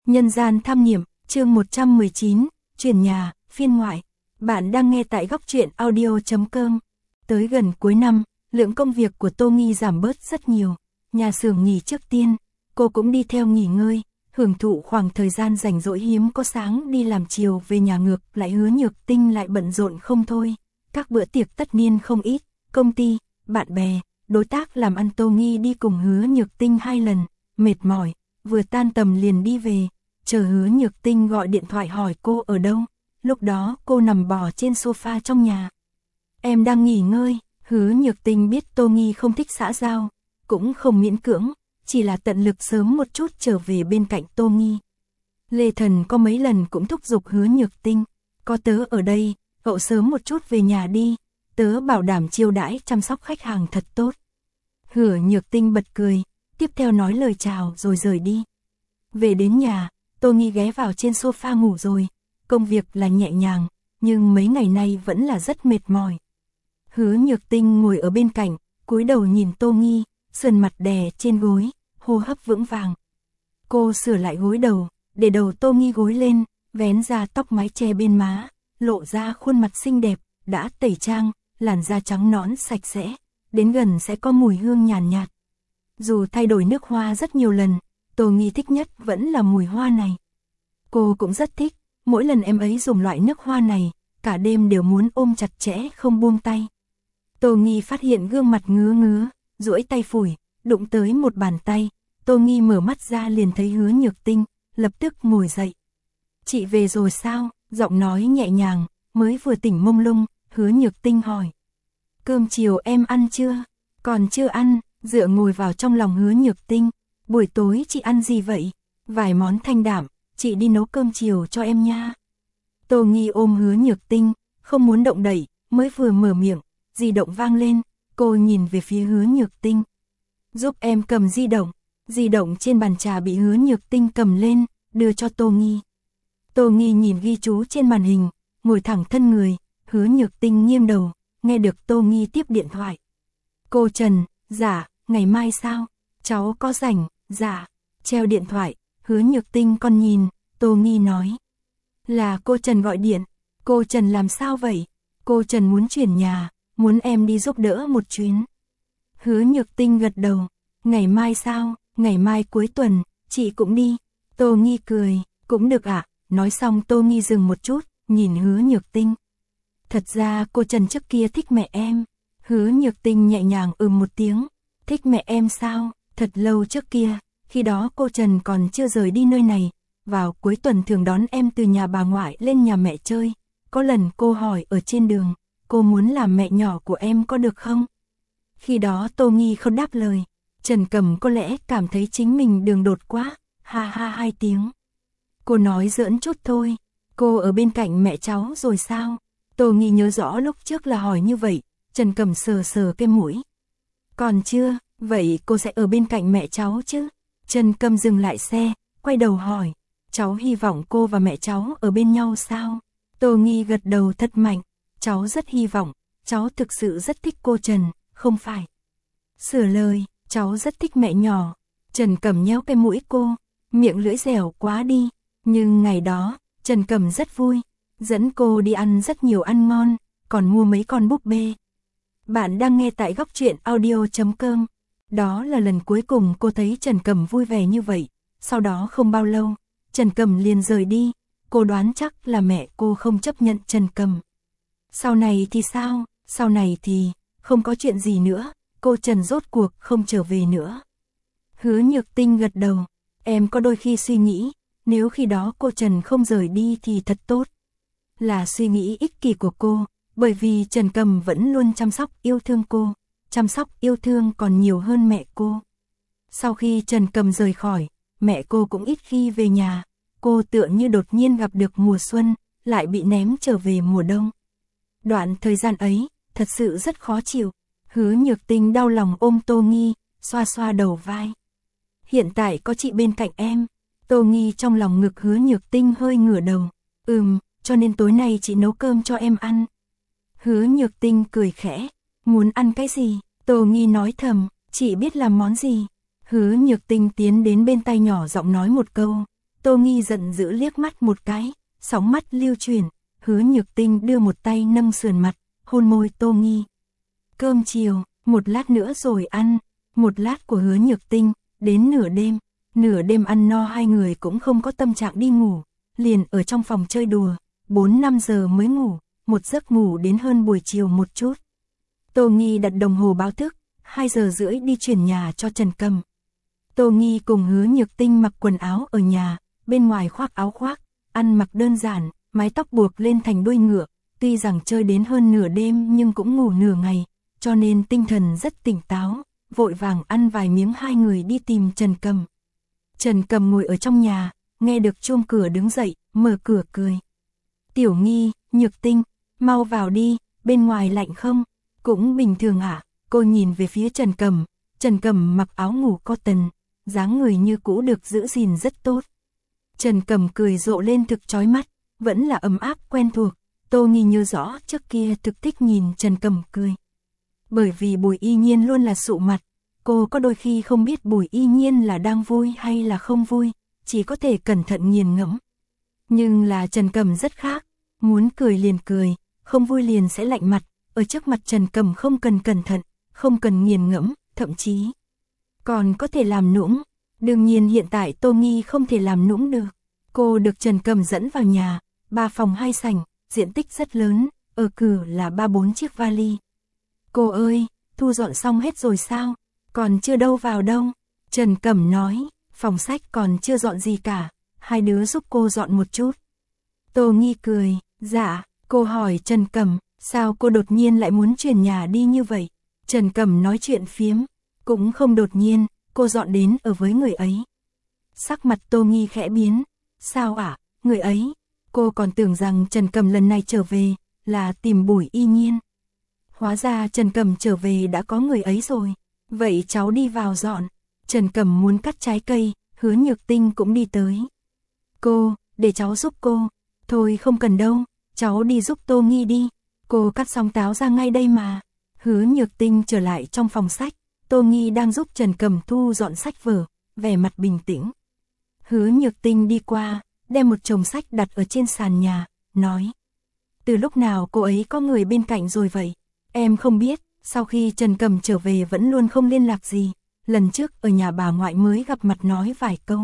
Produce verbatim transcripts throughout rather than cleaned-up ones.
Nhân gian tham nghiệm, chương một trăm mười chín, chuyển nhà, phiên ngoại. Bạn đang nghe tại góc truyện audio chấm com. Tới gần cuối năm, lượng công việc của Tô Nghi giảm bớt rất nhiều. Nhà xưởng nghỉ trước tiên, cô cũng đi theo nghỉ ngơi, hưởng thụ khoảng thời gian rảnh rỗi hiếm có, sáng đi làm chiều về nhà ngược lại. Hứa Nhược Tinh lại bận rộn không thôi. Các bữa tiệc tất niên không ít, công ty, bạn bè, đối tác làm ăn Tô Nghi đi cùng Hứa Nhược Tinh hai lần, mệt mỏi, vừa tan tầm liền đi về. Chờ Hứa Nhược Tinh gọi điện thoại hỏi cô ở đâu, lúc đó cô nằm bò trên sofa trong nhà. Em đang nghỉ ngơi. Hứa Nhược Tinh biết Tô Nghi không thích xã giao, cũng không miễn cưỡng, chỉ là tận lực sớm một chút trở về bên cạnh Tô Nghi. Lê Thần có mấy lần cũng thúc giục Hứa Nhược Tinh, có tớ ở đây, cậu sớm một chút về nhà đi, tớ bảo đảm chiêu đãi chăm sóc khách hàng thật tốt. Hứa Nhược Tinh bật cười, tiếp theo nói lời chào rồi rời đi. Về đến nhà, Tô Nghi ghé vào trên sofa ngủ rồi, công việc là nhẹ nhàng, nhưng mấy ngày nay vẫn là rất mệt mỏi. Hứa Nhược Tinh ngồi ở bên cạnh, cúi đầu nhìn Tô Nghi, sườn mặt đè trên gối, hô hấp vững vàng. Cô sửa lại gối đầu, để đầu Tô Nghi gối lên, vén ra tóc mái che bên má, lộ ra khuôn mặt xinh đẹp, đã tẩy trang, làn da trắng nõn sạch sẽ, đến gần sẽ có mùi hương nhàn nhạt, nhạt. Dù thay đổi nước hoa rất nhiều lần, Tô Nghi thích nhất vẫn là mùi hoa này. Cô cũng rất thích, mỗi lần em ấy dùng loại nước hoa này, cả đêm đều muốn ôm chặt chẽ không buông tay. Tô Nghi phát hiện gương mặt ngứa ngứa, duỗi tay phủi, đụng tới một bàn tay. Tô Nghi mở mắt ra liền thấy Hứa Nhược Tinh, lập tức ngồi dậy. Chị về rồi sao? Giọng nói nhẹ nhàng, mới vừa tỉnh mông lung, Hứa Nhược Tinh hỏi. Cơm chiều em ăn chưa? Còn chưa ăn. Dựa ngồi vào trong lòng Hứa Nhược Tinh. Buổi tối chị ăn gì vậy? Vài món thanh đạm, chị đi nấu cơm chiều cho em nha. Tô Nghi ôm Hứa Nhược Tinh, không muốn động đậy, mới vừa mở miệng, di động vang lên, cô nhìn về phía Hứa Nhược Tinh. Giúp em cầm di động. Di động trên bàn trà bị Hứa Nhược Tinh cầm lên, đưa cho Tô Nghi. Tô Nghi nhìn ghi chú trên màn hình, ngồi thẳng thân người, Hứa Nhược Tinh nghiêng đầu, nghe được Tô Nghi tiếp điện thoại. Cô Trần, dạ, ngày mai sao? Cháu có rảnh, dạ. Treo điện thoại, Hứa Nhược Tinh còn nhìn, Tô Nghi nói. Là cô Trần gọi điện. Cô Trần làm sao vậy? Cô Trần muốn chuyển nhà, muốn em đi giúp đỡ một chuyến. Hứa Nhược Tinh gật đầu. Ngày mai sao? Ngày mai cuối tuần, chị cũng đi. Tô Nghi cười, cũng được ạ. À? Nói xong Tô Nghi dừng một chút, nhìn Hứa Nhược Tinh. Thật ra cô Trần trước kia thích mẹ em. Hứa Nhược Tinh nhẹ nhàng ừm một tiếng. Thích mẹ em sao? Thật lâu trước kia, khi đó cô Trần còn chưa rời đi nơi này. Vào cuối tuần thường đón em từ nhà bà ngoại lên nhà mẹ chơi. Có lần cô hỏi ở trên đường, cô muốn làm mẹ nhỏ của em có được không? Khi đó Tô Nghi không đáp lời. Trần Cầm có lẽ cảm thấy chính mình đường đột quá, ha ha hai tiếng. Cô nói giỡn chút thôi, cô ở bên cạnh mẹ cháu rồi sao? Tô Nghi nhớ rõ lúc trước là hỏi như vậy, Trần Cầm sờ sờ cái mũi. Còn chưa, vậy cô sẽ ở bên cạnh mẹ cháu chứ? Trần Cầm dừng lại xe, quay đầu hỏi, cháu hy vọng cô và mẹ cháu ở bên nhau sao? Tô Nghi gật đầu thật mạnh, cháu rất hy vọng, cháu thực sự rất thích cô Trần, không phải? Sửa lời, cháu rất thích mẹ nhỏ. Trần Cầm nhéo cái mũi cô, miệng lưỡi dẻo quá đi. Nhưng ngày đó, Trần Cầm rất vui, dẫn cô đi ăn rất nhiều ăn ngon, còn mua mấy con búp bê. Bạn đang nghe tại góc truyện audio chấm com. Đó là lần cuối cùng cô thấy Trần Cầm vui vẻ như vậy. Sau đó không bao lâu, Trần Cầm liền rời đi. Cô đoán chắc là mẹ cô không chấp nhận Trần Cầm. Sau này thì sao? Sau này thì không có chuyện gì nữa. Cô Trần rốt cuộc không trở về nữa. Hứa Nhược Tinh gật đầu. Em có đôi khi suy nghĩ, nếu khi đó cô Trần không rời đi thì thật tốt. Là suy nghĩ ích kỷ của cô, bởi vì Trần Cầm vẫn luôn chăm sóc yêu thương cô, chăm sóc yêu thương còn nhiều hơn mẹ cô. Sau khi Trần Cầm rời khỏi, mẹ cô cũng ít khi về nhà, cô tựa như đột nhiên gặp được mùa xuân, lại bị ném trở về mùa đông. Đoạn thời gian ấy, thật sự rất khó chịu. Hứa Nhược Tinh đau lòng ôm Tô Nghi, xoa xoa đầu vai. Hiện tại có chị bên cạnh em. Tô Nghi trong lòng ngực Hứa Nhược Tinh hơi ngửa đầu. Ừm, cho nên tối nay chị nấu cơm cho em ăn. Hứa Nhược Tinh cười khẽ. Muốn ăn cái gì? Tô Nghi nói thầm, chị biết làm món gì? Hứa Nhược Tinh tiến đến bên tai nhỏ giọng nói một câu. Tô Nghi giận dữ liếc mắt một cái, sóng mắt lưu chuyển, Hứa Nhược Tinh đưa một tay nâng sườn mặt, hôn môi Tô Nghi. Cơm chiều, một lát nữa rồi ăn, một lát của Hứa Nhược Tinh, đến nửa đêm, nửa đêm ăn no hai người cũng không có tâm trạng đi ngủ, liền ở trong phòng chơi đùa, bốn năm giờ mới ngủ, một giấc ngủ đến hơn buổi chiều một chút. Tô Nghi đặt đồng hồ báo thức, hai giờ rưỡi đi chuyển nhà cho Trần Cầm. Tô Nghi cùng Hứa Nhược Tinh mặc quần áo ở nhà, bên ngoài khoác áo khoác, ăn mặc đơn giản, mái tóc buộc lên thành đuôi ngựa, tuy rằng chơi đến hơn nửa đêm nhưng cũng ngủ nửa ngày, cho nên tinh thần rất tỉnh táo, vội vàng ăn vài miếng hai người đi tìm Trần Cầm. Trần Cầm ngồi ở trong nhà, nghe được chuông cửa đứng dậy, mở cửa cười. Tiểu Nghi, Nhược Tinh, mau vào đi, bên ngoài lạnh không? Cũng bình thường ạ, à? Cô nhìn về phía Trần Cầm, Trần Cầm mặc áo ngủ cotton, dáng người như cũ được giữ gìn rất tốt. Trần Cầm cười rộ lên thực chói mắt, vẫn là ấm áp quen thuộc, Tô Nghi nhớ rõ trước kia thực thích nhìn Trần Cầm cười. Bởi vì Bùi Y Nhiên luôn là sụ mặt, cô có đôi khi không biết Bùi Y Nhiên là đang vui hay là không vui, chỉ có thể cẩn thận nghiền ngẫm. Nhưng là Trần Cầm rất khác, muốn cười liền cười, không vui liền sẽ lạnh mặt, ở trước mặt Trần Cầm không cần cẩn thận, không cần nghiền ngẫm, thậm chí còn có thể làm nũng. Đương nhiên hiện tại Tô Nghi không thể làm nũng được. Cô được Trần Cầm dẫn vào nhà, ba phòng hai sảnh, diện tích rất lớn, ở cửa là ba bốn chiếc vali. Cô ơi, thu dọn xong hết rồi sao? Còn chưa đâu vào đâu. Trần Cầm nói, phòng sách còn chưa dọn gì cả, hai đứa giúp cô dọn một chút. Tô Nghi cười, dạ, cô hỏi Trần Cầm, sao cô đột nhiên lại muốn chuyển nhà đi như vậy? Trần Cầm nói chuyện phiếm, cũng không đột nhiên, cô dọn đến ở với người ấy. Sắc mặt Tô Nghi khẽ biến, sao ạ, à, người ấy? Cô còn tưởng rằng Trần Cầm lần này trở về, là tìm Bùi Y Nhiên. Hóa ra Trần Cầm trở về đã có người ấy rồi, vậy cháu đi vào dọn. Trần Cầm muốn cắt trái cây, Hứa Nhược Tinh cũng đi tới. Cô, để cháu giúp cô. Thôi không cần đâu, cháu đi giúp Tô Nghi đi, cô cắt xong táo ra ngay đây mà. Hứa Nhược Tinh trở lại trong phòng sách, Tô Nghi đang giúp Trần Cầm thu dọn sách vở, vẻ mặt bình tĩnh. Hứa Nhược Tinh đi qua, đem một chồng sách đặt ở trên sàn nhà, nói. Từ lúc nào cô ấy có người bên cạnh rồi vậy? Em không biết, sau khi Trần Cầm trở về vẫn luôn không liên lạc gì, lần trước ở nhà bà ngoại mới gặp mặt nói vài câu.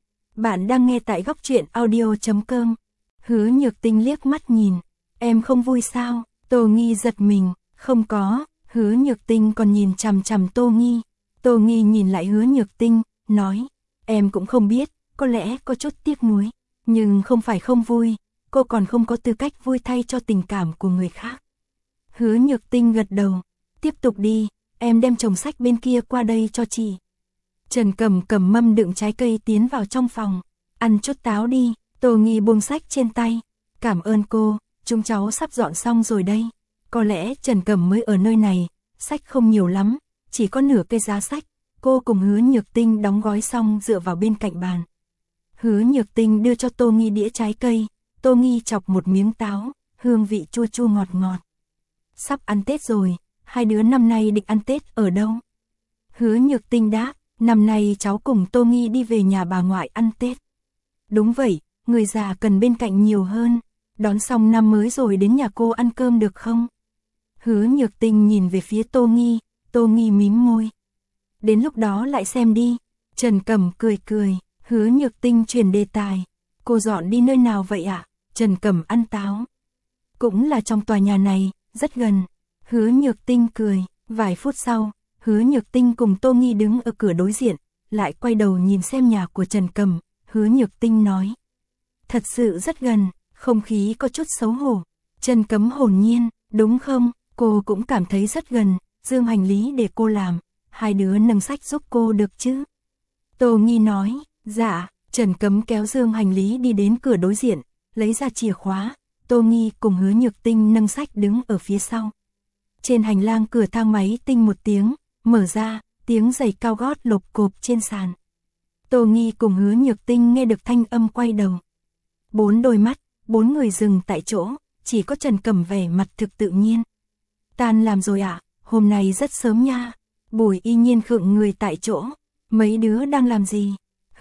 Bạn đang nghe tại góc truyện audio chấm com. Hứa Nhược Tinh liếc mắt nhìn, em không vui sao? Tô Nghi giật mình, không có. Hứa Nhược Tinh còn nhìn chằm chằm Tô Nghi. Tô Nghi nhìn lại Hứa Nhược Tinh, nói, em cũng không biết, có lẽ có chút tiếc nuối, nhưng không phải không vui, cô còn không có tư cách vui thay cho tình cảm của người khác. Hứa Nhược Tinh gật đầu, tiếp tục đi, em đem chồng sách bên kia qua đây cho chị. Trần Cầm cầm mâm đựng trái cây tiến vào trong phòng, ăn chút táo đi. Tô Nghi buông sách trên tay, cảm ơn cô, chúng cháu sắp dọn xong rồi đây. Có lẽ Trần Cầm mới ở nơi này, sách không nhiều lắm, chỉ có nửa cây giá sách. Cô cùng Hứa Nhược Tinh đóng gói xong dựa vào bên cạnh bàn. Hứa Nhược Tinh đưa cho Tô Nghi đĩa trái cây, Tô Nghi chọc một miếng táo, hương vị chua chua ngọt ngọt. Sắp ăn Tết rồi, hai đứa năm nay định ăn Tết ở đâu? Hứa Nhược Tinh đáp, năm nay cháu cùng Tô Nghi đi về nhà bà ngoại ăn Tết. Đúng vậy, người già cần bên cạnh nhiều hơn, đón xong năm mới rồi đến nhà cô ăn cơm được không? Hứa Nhược Tinh nhìn về phía Tô Nghi, Tô Nghi mím môi. Đến lúc đó lại xem đi. Trần Cầm cười cười, Hứa Nhược Tinh chuyển đề tài. Cô dọn đi nơi nào vậy ạ? À? Trần Cầm ăn táo. Cũng là trong tòa nhà này, rất gần. Hứa Nhược Tinh cười, vài phút sau, Hứa Nhược Tinh cùng Tô Nghi đứng ở cửa đối diện, lại quay đầu nhìn xem nhà của Trần Cầm. Hứa Nhược Tinh nói, thật sự rất gần, không khí có chút xấu hổ. Trần Cấm hồn nhiên, đúng không? Cô cũng cảm thấy rất gần, dương hành lý để cô làm, hai đứa nâng sách giúp cô được chứ? Tô Nghi nói, dạ. Trần Cấm kéo dương hành lý đi đến cửa đối diện, lấy ra chìa khóa. Tô Nghi cùng Hứa Nhược Tinh nâng sách đứng ở phía sau. Trên hành lang cửa thang máy tinh một tiếng, mở ra, tiếng giày cao gót lộp cộp trên sàn. Tô Nghi cùng Hứa Nhược Tinh nghe được thanh âm quay đầu. Bốn đôi mắt, bốn người dừng tại chỗ, chỉ có Trần Cầm vẻ mặt thực tự nhiên. Tan làm rồi ạ, à? Hôm nay rất sớm nha. Bùi Y Nhiên khựng người tại chỗ. Mấy đứa đang làm gì?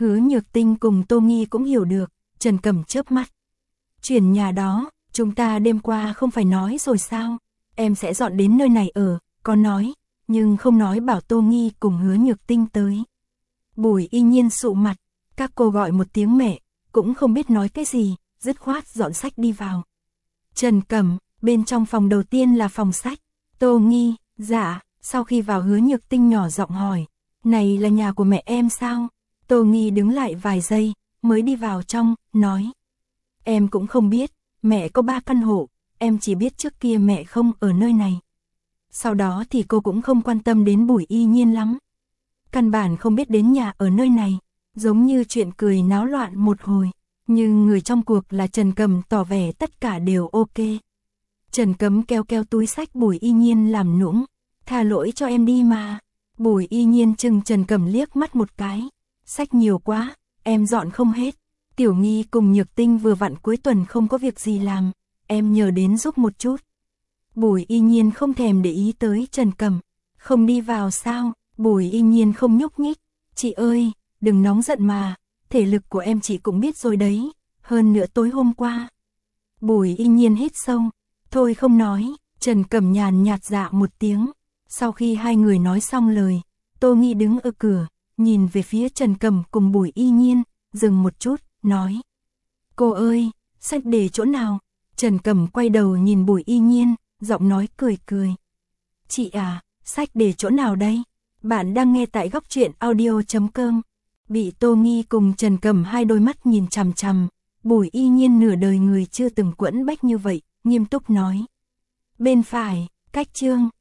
Hứa Nhược Tinh cùng Tô Nghi cũng hiểu được, Trần Cẩm chớp mắt. Chuyển nhà đó, chúng ta đêm qua không phải nói rồi sao? Em sẽ dọn đến nơi này ở, có nói, nhưng không nói bảo Tô Nghi cùng Hứa Nhược Tinh tới. Bùi Y Nhiên sụ mặt, các cô gọi một tiếng mẹ, cũng không biết nói cái gì, dứt khoát dọn sách đi vào. Trần Cẩm, bên trong phòng đầu tiên là phòng sách. Tô Nghi, dạ, sau khi vào Hứa Nhược Tinh nhỏ giọng hỏi, này là nhà của mẹ em sao? Tô Nghi đứng lại vài giây, mới đi vào trong, nói. Em cũng không biết, mẹ có ba căn hộ, em chỉ biết trước kia mẹ không ở nơi này. Sau đó thì cô cũng không quan tâm đến Bùi Y Nhiên lắm. Căn bản không biết đến nhà ở nơi này, giống như chuyện cười náo loạn một hồi. Nhưng người trong cuộc là Trần Cẩm tỏ vẻ tất cả đều ok. Trần Cẩm kéo kéo túi sách Bùi Y Nhiên làm nũng. Tha lỗi cho em đi mà. Bùi Y Nhiên chừng Trần Cẩm liếc mắt một cái. Sách nhiều quá, em dọn không hết. Tiểu Nghi cùng Nhược Tinh vừa vặn cuối tuần không có việc gì làm. Em nhờ đến giúp một chút. Bùi Y Nhiên không thèm để ý tới Trần Cẩm. Không đi vào sao? Bùi Y Nhiên không nhúc nhích. Chị ơi, đừng nóng giận mà. Thể lực của em chị cũng biết rồi đấy. Hơn nữa tối hôm qua. Bùi Y Nhiên hít sâu. Thôi không nói. Trần Cẩm nhàn nhạt dạ một tiếng. Sau khi hai người nói xong lời, Tô Nghi đứng ở cửa, nhìn về phía Trần Cẩm cùng Bùi Y Nhiên, dừng một chút, nói. Cô ơi, sách để chỗ nào? Trần Cẩm quay đầu nhìn Bùi Y Nhiên, giọng nói cười cười. Chị à, sách để chỗ nào đây? Bạn đang nghe tại góc truyện audio chấm com. Bị Tô Nghi cùng Trần Cẩm hai đôi mắt nhìn chằm chằm, Bùi Y Nhiên nửa đời người chưa từng quẫn bách như vậy, nghiêm túc nói. Bên phải, cách chương.